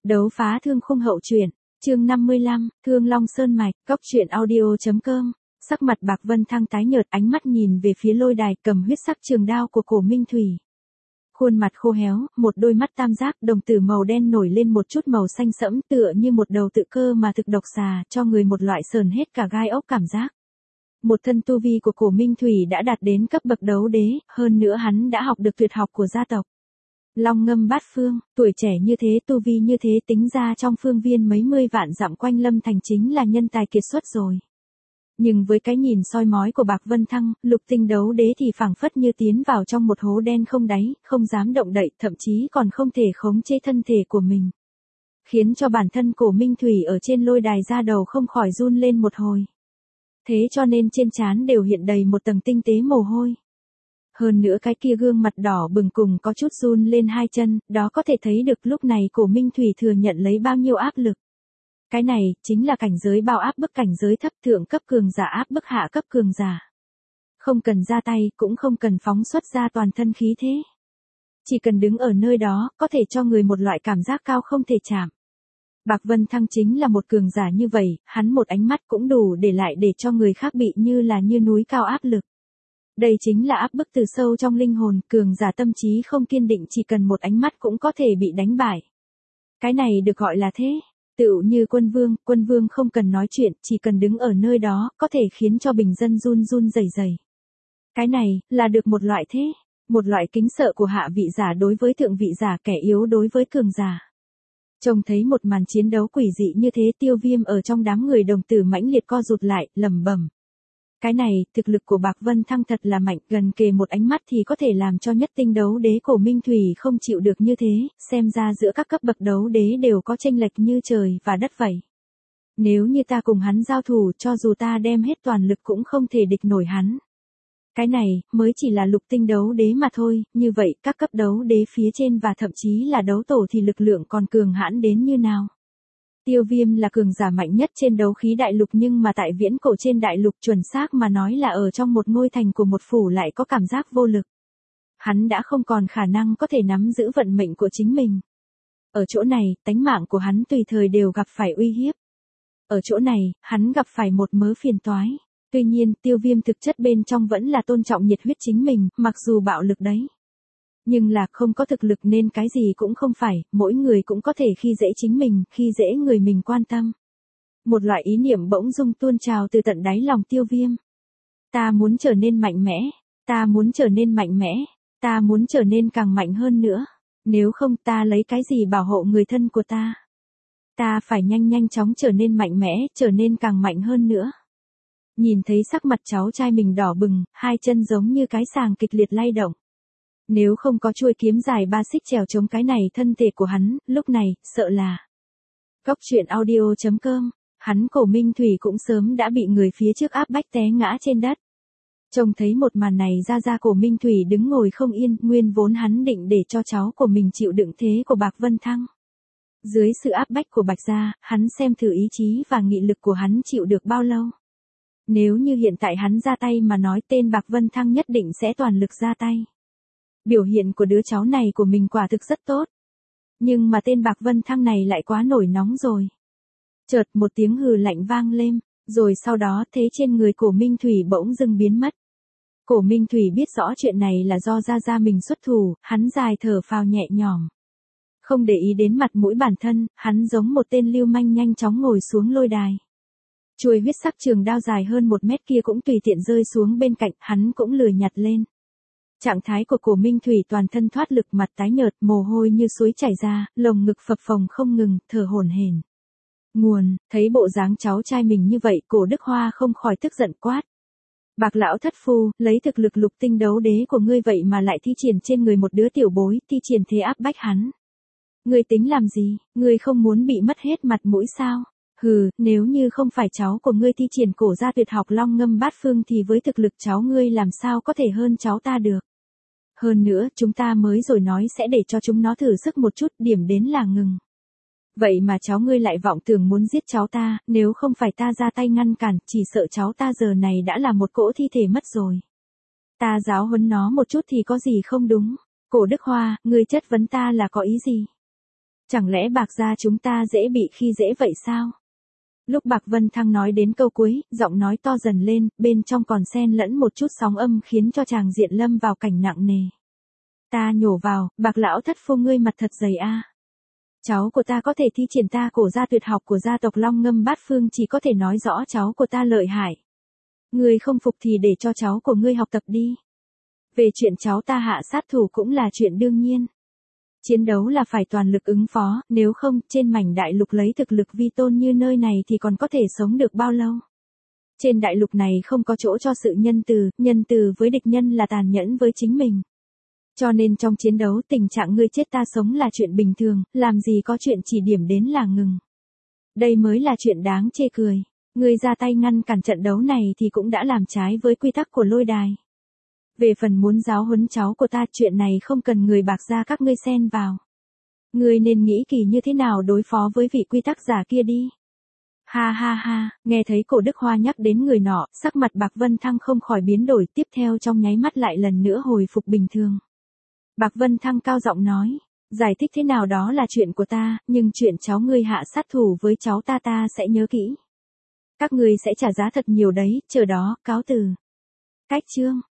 Đấu phá thương khung hậu truyện, chương 55, Thương Long Sơn Mạch, Cốc truyện audio.com. Sắc mặt Bạc Vân Thăng tái nhợt, ánh mắt nhìn về phía lôi đài cầm huyết sắc trường đao của Cổ Minh Thủy. Khuôn mặt khô héo, một đôi mắt tam giác đồng tử màu đen nổi lên một chút màu xanh sẫm, tựa như một đầu tự cơ mà thực độc xà, cho người một loại sờn hết cả gai ốc cảm giác. Một thân tu vi của Cổ Minh Thủy đã đạt đến cấp bậc đấu đế, hơn nữa hắn đã học được tuyệt học của gia tộc. Long ngâm bát phương, tuổi trẻ như thế, tu vi như thế, tính ra trong phương viên mấy mươi vạn dặm quanh Lâm Thành chính là nhân tài kiệt xuất rồi. Nhưng với cái nhìn soi mói của Bạc Vân Thăng, lục tinh đấu đế thì phảng phất như tiến vào trong một hố đen không đáy, không dám động đậy, thậm chí còn không thể khống chế thân thể của mình. Khiến cho bản thân Cổ Minh Thủy ở trên lôi đài da đầu không khỏi run lên một hồi. Thế cho nên trên trán đều hiện đầy một tầng tinh tế mồ hôi. Hơn nữa cái kia gương mặt đỏ bừng cùng có chút run lên hai chân, đó có thể thấy được lúc này Cổ Minh Thủy thừa nhận lấy bao nhiêu áp lực. Cái này, chính là cảnh giới bao áp bức cảnh giới thấp thượng cấp cường giả áp bức hạ cấp cường giả. Không cần ra tay, cũng không cần phóng xuất ra toàn thân khí thế. Chỉ cần đứng ở nơi đó, có thể cho người một loại cảm giác cao không thể chạm. Bạc Vân Thăng chính là một cường giả như vậy, hắn một ánh mắt cũng đủ để lại để cho người khác bị như là như núi cao áp lực. Đây chính là áp bức từ sâu trong linh hồn, cường giả tâm trí không kiên định chỉ cần một ánh mắt cũng có thể bị đánh bại. Cái này được gọi là thế. Tựu như quân vương không cần nói chuyện, chỉ cần đứng ở nơi đó, có thể khiến cho bình dân run run rẩy rẩy. Cái này, là được một loại thế. Một loại kính sợ của hạ vị giả đối với thượng vị giả, kẻ yếu đối với cường giả. Trông thấy một màn chiến đấu quỷ dị như thế, Tiêu Viêm ở trong đám người đồng tử mãnh liệt co rụt lại, lẩm bẩm. Cái này, thực lực của Bạc Vân Thăng thật là mạnh, gần kề một ánh mắt thì có thể làm cho nhất tinh đấu đế Cổ Minh Thủy không chịu được như thế, xem ra giữa các cấp bậc đấu đế đều có chênh lệch như trời và đất vậy. Nếu như ta cùng hắn giao thủ, cho dù ta đem hết toàn lực cũng không thể địch nổi hắn. Cái này, mới chỉ là lục tinh đấu đế mà thôi, như vậy các cấp đấu đế phía trên và thậm chí là đấu tổ thì lực lượng còn cường hãn đến như nào. Tiêu Viêm là cường giả mạnh nhất trên đấu khí đại lục, nhưng mà tại viễn cổ trên đại lục, chuẩn xác mà nói là ở trong một ngôi thành của một phủ lại có cảm giác vô lực. Hắn đã không còn khả năng có thể nắm giữ vận mệnh của chính mình. Ở chỗ này, tánh mạng của hắn tùy thời đều gặp phải uy hiếp. Ở chỗ này, hắn gặp phải một mớ phiền toái. Tuy nhiên, Tiêu Viêm thực chất bên trong vẫn là tôn trọng nhiệt huyết chính mình, mặc dù bạo lực đấy. Nhưng là không có thực lực nên cái gì cũng không phải, mỗi người cũng có thể khi dễ chính mình, khi dễ người mình quan tâm. Một loại ý niệm bỗng dưng tuôn trào từ tận đáy lòng Tiêu Viêm. Ta muốn trở nên mạnh mẽ, ta muốn trở nên mạnh mẽ, ta muốn trở nên càng mạnh hơn nữa. Nếu không ta lấy cái gì bảo hộ người thân của ta? Ta phải nhanh chóng trở nên mạnh mẽ, trở nên càng mạnh hơn nữa. Nhìn thấy sắc mặt cháu trai mình đỏ bừng, hai chân giống như cái sàng kịch liệt lay động. Nếu không có chuôi kiếm dài 3 xích trèo chống cái này thân thể của hắn, lúc này, sợ là. Cốc truyện audio.com, hắn Cổ Minh Thủy cũng sớm đã bị người phía trước áp bách té ngã trên đất. Trông thấy một màn này ra Cổ Minh Thủy đứng ngồi không yên, nguyên vốn hắn định để cho cháu của mình chịu đựng thế của Bạc Vân Thăng. Dưới sự áp bách của Bạch gia, hắn xem thử ý chí và nghị lực của hắn chịu được bao lâu. Nếu như hiện tại hắn ra tay mà nói, tên Bạc Vân Thăng nhất định sẽ toàn lực ra tay. Biểu hiện của đứa cháu này của mình quả thực rất tốt. Nhưng mà tên Bạc Vân Thăng này lại quá nổi nóng rồi. Chợt một tiếng hừ lạnh vang lên, rồi sau đó thế trên người Cổ Minh Thủy bỗng dưng biến mất. Cổ Minh Thủy biết rõ chuyện này là do gia mình xuất thủ, hắn dài thở phào nhẹ nhõm. Không để ý đến mặt mũi bản thân, hắn giống một tên lưu manh nhanh chóng ngồi xuống lôi đài. Chuôi huyết sắc trường đao dài hơn 1 mét kia cũng tùy tiện rơi xuống bên cạnh, hắn cũng lười nhặt lên. Trạng thái của Cổ Minh Thủy toàn thân thoát lực, mặt tái nhợt, mồ hôi như suối chảy ra, lồng ngực phập phồng không ngừng, thở hổn hển. Nguồn, thấy bộ dáng cháu trai mình như vậy, Cổ Đức Hoa không khỏi tức giận quát. Bạc lão thất phu, lấy thực lực lục tinh đấu đế của ngươi vậy mà lại thi triển trên người một đứa tiểu bối, thi triển thế áp bách hắn. Ngươi tính làm gì, ngươi không muốn bị mất hết mặt mũi sao? Hừ, nếu như không phải cháu của ngươi thi triển cổ gia tuyệt học long ngâm bát phương thì với thực lực cháu ngươi làm sao có thể hơn cháu ta được. Hơn nữa, chúng ta mới rồi nói sẽ để cho chúng nó thử sức một chút, điểm đến là ngừng. Vậy mà cháu ngươi lại vọng tưởng muốn giết cháu ta, nếu không phải ta ra tay ngăn cản, chỉ sợ cháu ta giờ này đã là một cỗ thi thể mất rồi. Ta giáo huấn nó một chút thì có gì không đúng. Cổ Đức Hoa, ngươi chất vấn ta là có ý gì? Chẳng lẽ Bạc gia chúng ta dễ bị khi dễ vậy sao? Lúc Bạc Vân Thăng nói đến câu cuối, giọng nói to dần lên, bên trong còn xen lẫn một chút sóng âm khiến cho chàng diện lâm vào cảnh nặng nề. Ta nhổ vào, Bạc lão thất phu ngươi mặt thật dày a. Cháu của ta có thể thi triển ta cổ gia tuyệt học của gia tộc Long Ngâm Bát Phương, chỉ có thể nói rõ cháu của ta lợi hại. Ngươi không phục thì để cho cháu của ngươi học tập đi. Về chuyện cháu ta hạ sát thủ cũng là chuyện đương nhiên. Chiến đấu là phải toàn lực ứng phó, nếu không, trên mảnh đại lục lấy thực lực vi tôn như nơi này thì còn có thể sống được bao lâu. Trên đại lục này không có chỗ cho sự nhân từ với địch nhân là tàn nhẫn với chính mình. Cho nên trong chiến đấu tình trạng ngươi chết ta sống là chuyện bình thường, làm gì có chuyện chỉ điểm đến là ngừng. Đây mới là chuyện đáng chê cười. Ngươi ra tay ngăn cản trận đấu này thì cũng đã làm trái với quy tắc của lôi đài. Về phần muốn giáo huấn cháu của ta, chuyện này không cần người Bạc gia các ngươi xen vào. Ngươi nên nghĩ kỳ như thế nào đối phó với vị quy tắc giả kia đi. Ha ha ha, nghe thấy Cổ Đức Hoa nhắc đến người nọ, sắc mặt Bạc Vân Thăng không khỏi biến đổi, tiếp theo trong nháy mắt lại lần nữa hồi phục bình thường. Bạc Vân Thăng cao giọng nói, giải thích thế nào đó là chuyện của ta, nhưng chuyện cháu ngươi hạ sát thủ với cháu ta sẽ nhớ kỹ. Các ngươi sẽ trả giá thật nhiều đấy, chờ đó, cáo từ. Cách chương